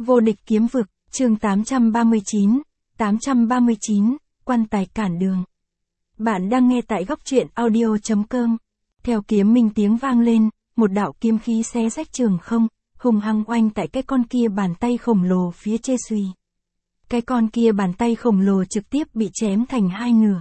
Vô địch kiếm vực, chương 839, quan tài cản đường. Bạn đang nghe tại góc truyện audio.com. Theo kiếm minh tiếng vang lên, một đạo kiếm khí xé rách trường không, hùng hăng oanh tại cái con kia bàn tay khổng lồ phía trên suy. Cái con kia bàn tay khổng lồ trực tiếp bị chém thành hai nửa.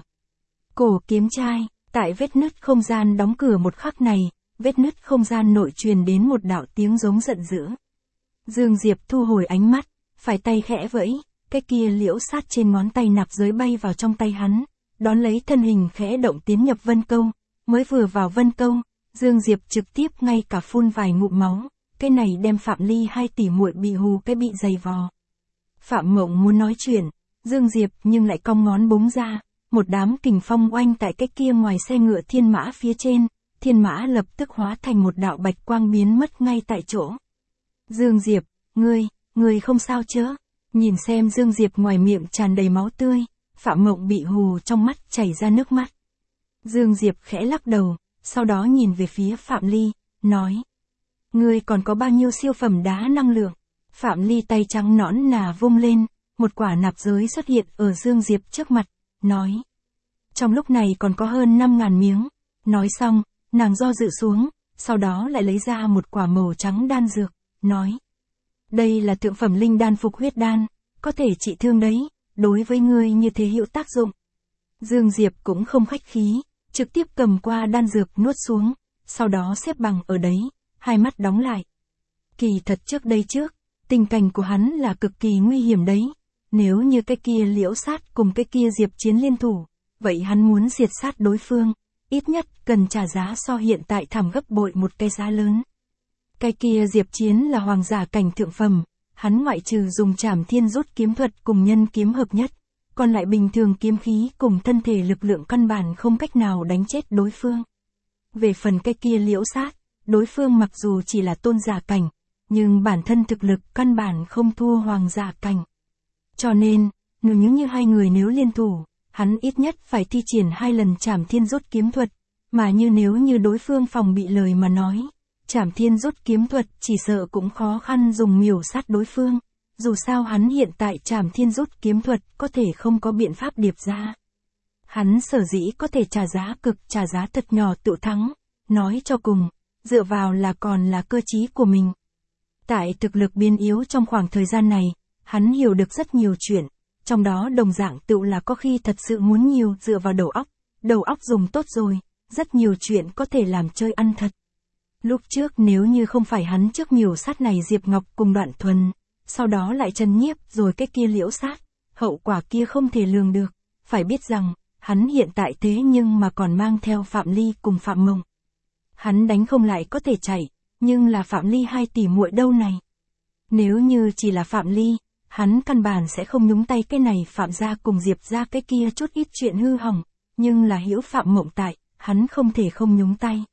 Cổ kiếm trai, tại vết nứt không gian đóng cửa một khắc này, vết nứt không gian nội truyền đến một đạo tiếng giống giận dữ. Dương Diệp thu hồi ánh mắt, phải tay khẽ vẫy, cái kia liễu sát trên ngón tay nạp giới bay vào trong tay hắn, đón lấy thân hình khẽ động tiến nhập vân câu, mới vừa vào vân câu, Dương Diệp trực tiếp ngay cả phun vài ngụm máu, cái này đem Phạm Ly hai tỷ muội bị hù cái bị dày vò. Phạm Mộng muốn nói chuyện, Dương Diệp nhưng lại cong ngón búng ra, một đám kình phong oanh tại cái kia ngoài xe ngựa thiên mã phía trên, thiên mã lập tức hóa thành một đạo bạch quang biến mất ngay tại chỗ. Dương Diệp, ngươi không sao chứ? Nhìn xem Dương Diệp ngoài miệng tràn đầy máu tươi, Phạm Mộng bị hù trong mắt chảy ra nước mắt. Dương Diệp khẽ lắc đầu, sau đó nhìn về phía Phạm Ly, nói. Ngươi còn có bao nhiêu siêu phẩm đá năng lượng? Phạm Ly tay trắng nõn nà vung lên, một quả nạp giới xuất hiện ở Dương Diệp trước mặt, nói. Trong lúc này còn có hơn 5.000 miếng. Nói xong, nàng do dự xuống, sau đó lại lấy ra một quả màu trắng đan dược, nói. Đây là thượng phẩm linh đan phục huyết đan, có thể trị thương đấy, đối với ngươi như thế hữu tác dụng. Dương Diệp cũng không khách khí, trực tiếp cầm qua đan dược nuốt xuống, sau đó xếp bằng ở đấy, hai mắt đóng lại. Kỳ thật trước đây tình cảnh của hắn là cực kỳ nguy hiểm đấy, nếu như cái kia liễu sát cùng cái kia Diệp Chiến liên thủ, vậy hắn muốn diệt sát đối phương, ít nhất cần trả giá so hiện tại thảm gấp bội một cái giá lớn. Cái kia Diệp Chiến là hoàng giả cảnh thượng phẩm, hắn ngoại trừ dùng Trảm Thiên rút kiếm thuật cùng nhân kiếm hợp nhất, còn lại bình thường kiếm khí cùng thân thể lực lượng căn bản không cách nào đánh chết đối phương. Về phần cái kia liễu sát, đối phương mặc dù chỉ là tôn giả cảnh, nhưng bản thân thực lực căn bản không thua hoàng giả cảnh. Cho nên, nếu như hai người nếu liên thủ, hắn ít nhất phải thi triển 2 lần Trảm Thiên rút kiếm thuật, mà nếu như đối phương phòng bị lời mà nói, Trảm Thiên rút kiếm thuật chỉ sợ cũng khó khăn dùng miểu sát đối phương, dù sao hắn hiện tại Trảm Thiên rút kiếm thuật có thể không có biện pháp điệp ra. Hắn sở dĩ có thể trả giá thật nhỏ tự thắng, nói cho cùng, dựa vào là còn là cơ trí của mình. Tại thực lực biến yếu trong khoảng thời gian này, hắn hiểu được rất nhiều chuyện, trong đó đồng dạng tự là có khi thật sự muốn nhiều dựa vào đầu óc dùng tốt rồi, rất nhiều chuyện có thể làm chơi ăn thật. Lúc trước nếu như không phải hắn trước miểu sát này Diệp Ngọc cùng Đoạn Thuần, sau đó lại trấn nhiếp rồi cái kia liễu sát, hậu quả kia không thể lường được, phải biết rằng, hắn hiện tại thế nhưng mà còn mang theo Phạm Ly cùng Phạm Mộng. Hắn đánh không lại có thể chạy, nhưng là Phạm Ly hai tỷ muội đâu này. Nếu như chỉ là Phạm Ly, hắn căn bản sẽ không nhúng tay cái này Phạm gia cùng Diệp gia cái kia chút ít chuyện hư hỏng, nhưng là hữu Phạm Mộng tại, hắn không thể không nhúng tay.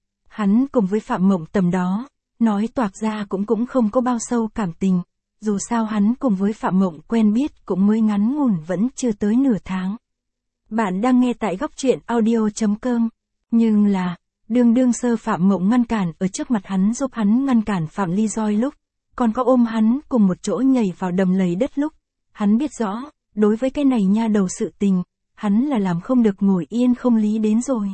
Hắn cùng với Phạm Mộng tầm đó, nói toạc ra cũng không có bao sâu cảm tình, dù sao hắn cùng với Phạm Mộng quen biết cũng mới ngắn ngủn vẫn chưa tới nửa tháng. Bạn đang nghe tại góc truyện audio.com, nhưng là, đương sơ Phạm Mộng ngăn cản ở trước mặt hắn giúp hắn ngăn cản Phạm Ly roi lúc, còn có ôm hắn cùng một chỗ nhảy vào đầm lầy đất lúc, hắn biết rõ, đối với cái này nha đầu sự tình, hắn là làm không được ngồi yên không lý đến rồi.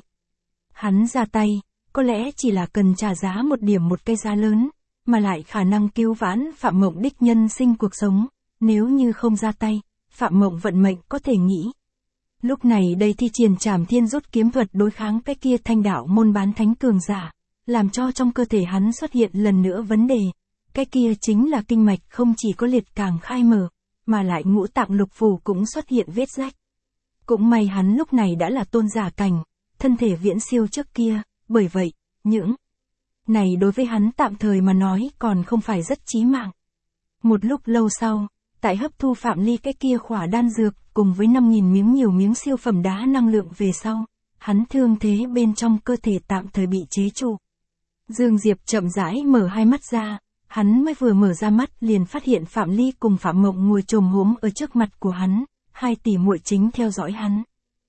Hắn ra tay, có lẽ chỉ là cần trả giá một cái giá lớn, mà lại khả năng cứu vãn Phạm Mộng đích nhân sinh cuộc sống, nếu như không ra tay, Phạm Mộng vận mệnh có thể nghĩ. Lúc này đây thi triển Trảm Thiên rút kiếm thuật đối kháng cái kia thanh đạo môn bán thánh cường giả, làm cho trong cơ thể hắn xuất hiện lần nữa vấn đề, cái kia chính là kinh mạch không chỉ có liệt càng khai mở, mà lại ngũ tạng lục phủ cũng xuất hiện vết rách. Cũng may hắn lúc này đã là tôn giả cảnh, thân thể viễn siêu trước kia, bởi vậy, những này đối với hắn tạm thời mà nói còn không phải rất chí mạng. Một lúc lâu sau, tại hấp thu Phạm Ly cái kia khỏa đan dược cùng với 5.000 miếng nhiều miếng siêu phẩm đá năng lượng về sau, hắn thương thế bên trong cơ thể tạm thời bị chế trụ. Dương Diệp chậm rãi mở hai mắt ra, hắn mới vừa mở ra mắt liền phát hiện Phạm Ly cùng Phạm Mộng ngồi chồm hốm ở trước mặt của hắn, hai tỷ muội chính theo dõi hắn.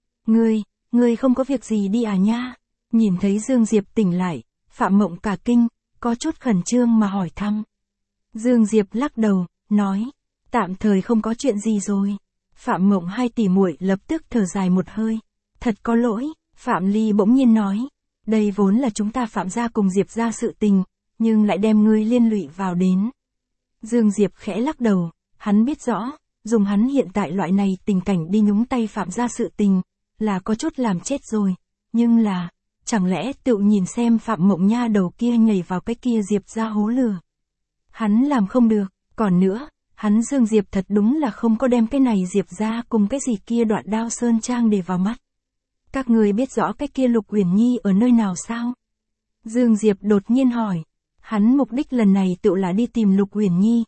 Ngươi không có việc gì đi à nha? Nhìn thấy Dương Diệp tỉnh lại, Phạm Mộng cả kinh, có chút khẩn trương mà hỏi thăm. Dương Diệp lắc đầu, nói, tạm thời không có chuyện gì rồi. Phạm Mộng hai tỷ muội lập tức thở dài một hơi. Thật có lỗi, Phạm Ly bỗng nhiên nói, đây vốn là chúng ta Phạm gia cùng Diệp gia sự tình, nhưng lại đem ngươi liên lụy vào đến. Dương Diệp khẽ lắc đầu, hắn biết rõ, dùng hắn hiện tại loại này tình cảnh đi nhúng tay Phạm gia sự tình, là có chút làm chết rồi, nhưng là, chẳng lẽ tự nhìn xem Phạm Mộng nha đầu kia nhảy vào cái kia Diệp gia hố lửa. Hắn làm không được, còn nữa, hắn Dương Diệp thật đúng là không có đem cái này Diệp gia cùng cái gì kia Đoạn Đao Sơn Trang để vào mắt. Các người biết rõ cái kia Lục Uyển Nhi ở nơi nào sao? Dương Diệp đột nhiên hỏi. Hắn mục đích lần này tự là đi tìm Lục Uyển Nhi,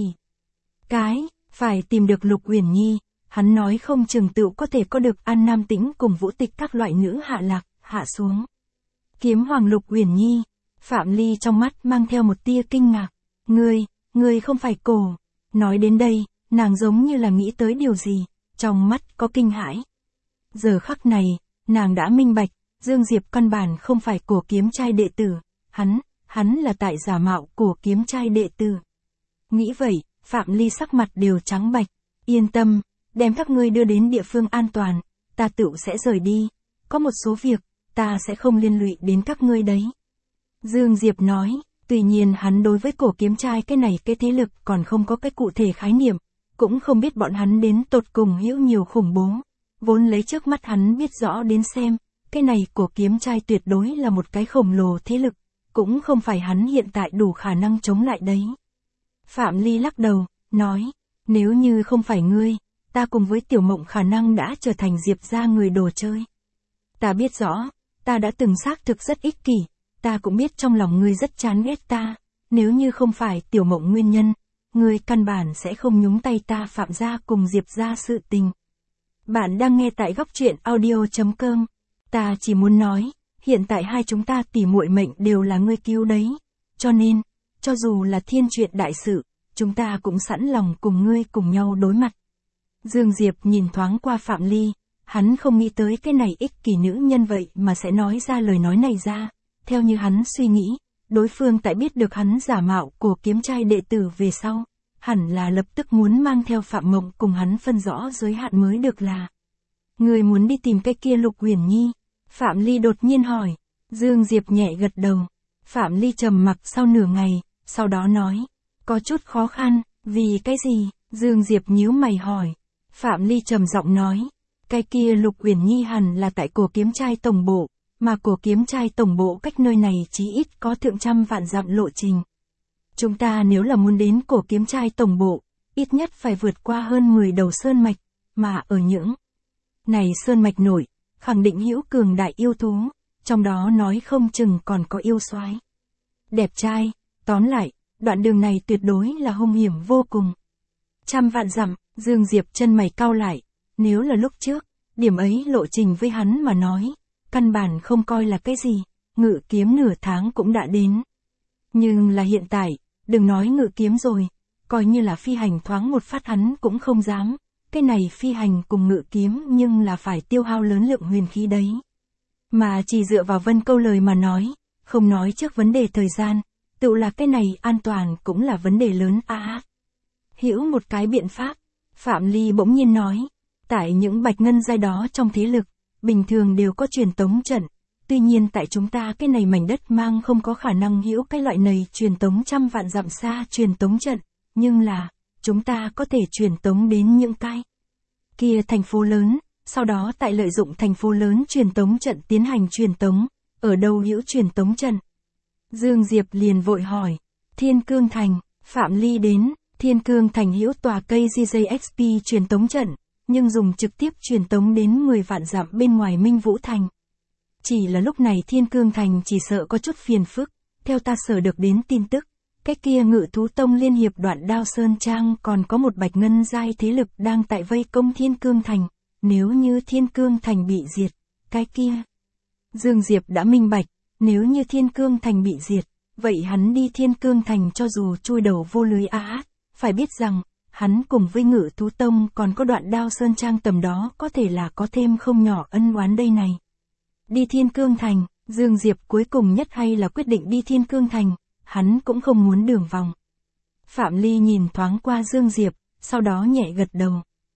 phải tìm được Lục Uyển Nhi, hắn nói không chừng tự có thể có được An Nam Tĩnh cùng Vũ Tịch các loại nữ hạ lạc, hạ xuống. Kiếm Hoàng Lục Uyển Nhi, Phạm Ly trong mắt mang theo một tia kinh ngạc. Ngươi không phải cổ. Nói đến đây, nàng giống như là nghĩ tới điều gì, trong mắt có kinh hãi. Giờ khắc này, nàng đã minh bạch, Dương Diệp căn bản không phải cổ kiếm trai đệ tử, hắn là tại giả mạo cổ kiếm trai đệ tử. Nghĩ vậy, Phạm Ly sắc mặt đều trắng bạch, yên tâm, đem các ngươi đưa đến địa phương an toàn, ta tự sẽ rời đi, có một số việc, ta sẽ không liên lụy đến các ngươi đấy. Dương Diệp nói, tuy nhiên hắn đối với cổ kiếm trai cái này cái thế lực còn không có cái cụ thể khái niệm, cũng không biết bọn hắn đến tột cùng hữu nhiều khủng bố, vốn lấy trước mắt hắn biết rõ đến xem, cái này cổ kiếm trai tuyệt đối là một cái khổng lồ thế lực, cũng không phải hắn hiện tại đủ khả năng chống lại đấy. Phạm Ly lắc đầu, nói, nếu như không phải ngươi, ta cùng với Tiểu Mộng khả năng đã trở thành Diệp gia người đồ chơi. Ta biết rõ, ta đã từng xác thực rất ích kỷ, ta cũng biết trong lòng ngươi rất chán ghét ta, nếu như không phải Tiểu Mộng nguyên nhân, ngươi căn bản sẽ không nhúng tay ta Phạm gia cùng Diệp gia sự tình. Bạn đang nghe tại góc truyện audio.com, ta chỉ muốn nói, hiện tại hai chúng ta tỉ muội mệnh đều là ngươi cứu đấy, cho nên, cho dù là thiên chuyện đại sự, chúng ta cũng sẵn lòng cùng ngươi cùng nhau đối mặt. Dương Diệp nhìn thoáng qua Phạm Ly, hắn không nghĩ tới cái này ích kỷ nữ nhân vậy mà sẽ nói ra lời nói này ra, theo như hắn suy nghĩ, đối phương tại biết được hắn giả mạo của kiếm trai đệ tử về sau, hẳn là lập tức muốn mang theo Phạm Mộng cùng hắn phân rõ giới hạn mới được là. Người muốn đi tìm cái kia Lục Uyển Nhi? Phạm Ly đột nhiên hỏi. Dương Diệp nhẹ gật đầu. Phạm Ly trầm mặc sau nửa ngày, sau đó nói, có chút khó khăn, vì cái gì? Dương Diệp nhíu mày hỏi. Phạm Ly trầm giọng nói, cái kia Lục Uyển Nhi hẳn là tại cổ kiếm trai tổng bộ, mà cổ kiếm trai tổng bộ cách nơi này chí ít có thượng trăm vạn dặm lộ trình. Chúng ta nếu là muốn đến cổ kiếm trai tổng bộ, ít nhất phải vượt qua hơn 10 đầu sơn mạch, mà ở những này sơn mạch nổi, khẳng định hữu cường đại yêu thú, trong đó nói không chừng còn có yêu soái, đẹp trai, tóm lại, đoạn đường này tuyệt đối là hung hiểm vô cùng. Trăm vạn dặm, Dương Diệp chân mày cau lại, nếu là lúc trước, điểm ấy lộ trình với hắn mà nói, căn bản không coi là cái gì, ngự kiếm nửa tháng cũng đã đến. Nhưng là hiện tại, đừng nói ngự kiếm rồi, coi như là phi hành thoáng một phát hắn cũng không dám, cái này phi hành cùng ngự kiếm nhưng là phải tiêu hao lớn lượng huyền khí đấy. Mà chỉ dựa vào Vân Câu lời mà nói, không nói trước vấn đề thời gian, tự là cái này an toàn cũng là vấn đề lớn hữu một cái biện pháp, Phạm Ly bỗng nhiên nói, tại những bạch ngân giai đó trong thế lực, bình thường đều có truyền tống trận, tuy nhiên tại chúng ta cái này mảnh đất mang không có khả năng hữu cái loại này truyền tống trăm vạn dặm xa truyền tống trận, nhưng là, chúng ta có thể truyền tống đến những cái kia thành phố lớn, sau đó tại lợi dụng thành phố lớn truyền tống trận tiến hành truyền tống, ở đâu hữu truyền tống trận? Dương Diệp liền vội hỏi, Thiên Cương Thành, Phạm Ly đến, Thiên Cương Thành hữu tòa cây GJXP truyền tống trận, nhưng dùng trực tiếp truyền tống đến 10 vạn dặm bên ngoài Minh Vũ Thành. Chỉ là lúc này Thiên Cương Thành chỉ sợ có chút phiền phức, theo ta sở được đến tin tức, cái kia Ngự Thú Tông liên hiệp Đoạn Đao Sơn Trang còn có một bạch ngân giai thế lực đang tại vây công Thiên Cương Thành, nếu như Thiên Cương Thành bị diệt, cái kia. Dương Diệp đã minh bạch, nếu như Thiên Cương Thành bị diệt, vậy hắn đi Thiên Cương Thành cho dù chui đầu vô lưới phải biết rằng, hắn cùng với Ngự Thú Tông còn có Đoạn Đao Sơn Trang tầm đó có thể là có thêm không nhỏ ân oán đây này. Đi Thiên Cương Thành, Dương Diệp cuối cùng nhất hay là quyết định đi Thiên Cương Thành, hắn cũng không muốn đường vòng. Phạm Ly nhìn thoáng qua Dương Diệp, sau đó nhẹ gật đầu.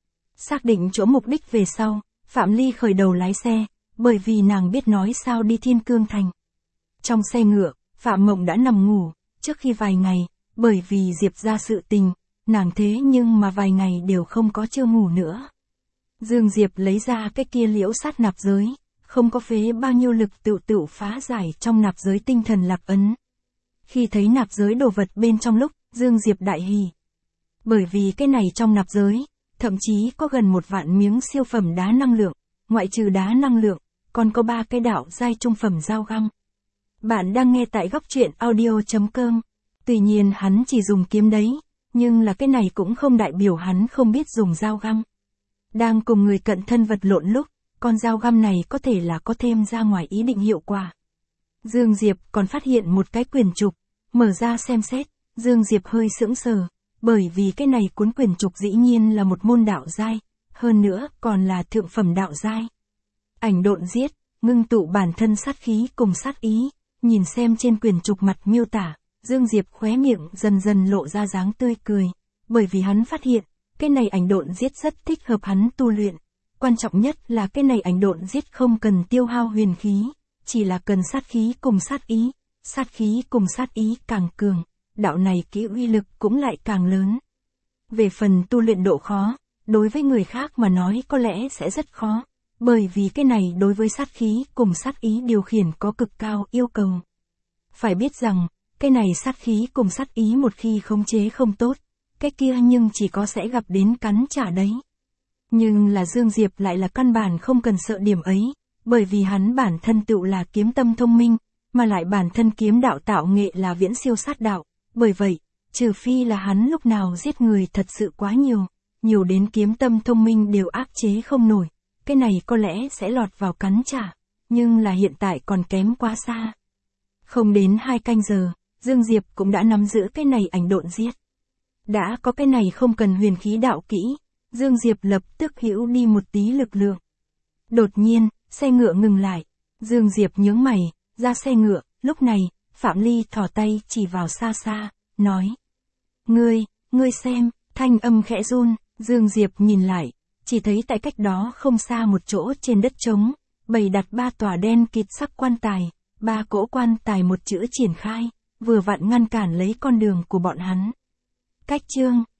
Xác định chỗ mục đích về sau, Phạm Ly khởi đầu lái xe, bởi vì nàng biết nói sao đi Thiên Cương Thành. Trong xe ngựa, Phạm Mộng đã nằm ngủ, trước khi vài ngày, bởi vì Diệp ra sự tình, nàng thế nhưng mà vài ngày đều không có chưa ngủ nữa. Dương Diệp lấy ra cái kia liễu sát nạp giới, không có phế bao nhiêu lực tự phá giải trong nạp giới tinh thần lạc ấn. Khi thấy nạp giới đồ vật bên trong lúc, Dương Diệp đại hỉ. Bởi vì cái này trong nạp giới, thậm chí có gần 1 vạn miếng siêu phẩm đá năng lượng, ngoại trừ đá năng lượng, còn có 3 cái đạo giai trung phẩm dao găm. Bạn đang nghe tại góc truyện audio.com. Tuy nhiên hắn chỉ dùng kiếm đấy, nhưng là cái này cũng không đại biểu hắn không biết dùng dao găm. Đang cùng người cận thân vật lộn lúc, con dao găm này có thể là có thêm ra ngoài ý định hiệu quả. Dương Diệp còn phát hiện một cái quyển trục, mở ra xem xét, Dương Diệp hơi sững sờ, bởi vì cái này cuốn quyển trục dĩ nhiên là một môn đạo giai, hơn nữa còn là thượng phẩm đạo giai. Ảnh độn giết, ngưng tụ bản thân sát khí cùng sát ý, nhìn xem trên quyển trục mặt miêu tả, Dương Diệp khóe miệng dần dần lộ ra dáng tươi cười, bởi vì hắn phát hiện, cái này ảnh độn giết rất thích hợp hắn tu luyện. Quan trọng nhất là cái này ảnh độn giết không cần tiêu hao huyền khí, chỉ là cần sát khí cùng sát ý, sát khí cùng sát ý càng cường, đạo này kỹ uy lực cũng lại càng lớn. Về phần tu luyện độ khó, đối với người khác mà nói có lẽ sẽ rất khó, bởi vì cái này đối với sát khí cùng sát ý điều khiển có cực cao yêu cầu. Phải biết rằng, cái này sát khí cùng sát ý một khi khống chế không tốt, cái kia nhưng chỉ có sẽ gặp đến cắn trả đấy. Nhưng là Dương Diệp lại là căn bản không cần sợ điểm ấy, bởi vì hắn bản thân tự là kiếm tâm thông minh, mà lại bản thân kiếm đạo tạo nghệ là viễn siêu sát đạo, bởi vậy, trừ phi là hắn lúc nào giết người thật sự quá nhiều đến kiếm tâm thông minh đều áp chế không nổi, cái này có lẽ sẽ lọt vào cắn trả, nhưng là hiện tại còn kém quá xa. Không đến 2 canh giờ, Dương Diệp cũng đã nắm giữ cái này ảnh độn giết. Đã có cái này không cần huyền khí đạo kỹ, Dương Diệp lập tức hữu đi một tí lực lượng. Đột nhiên, xe ngựa ngừng lại, Dương Diệp nhướng mày, ra xe ngựa, lúc này, Phạm Ly thò tay chỉ vào xa xa, nói. Ngươi xem, thanh âm khẽ run, Dương Diệp nhìn lại, chỉ thấy tại cách đó không xa một chỗ trên đất trống, bày đặt 3 tòa đen kịt sắc quan tài, 3 cỗ quan tài một chữ triển khai, vừa vặn ngăn cản lấy con đường của bọn hắn. Cách chương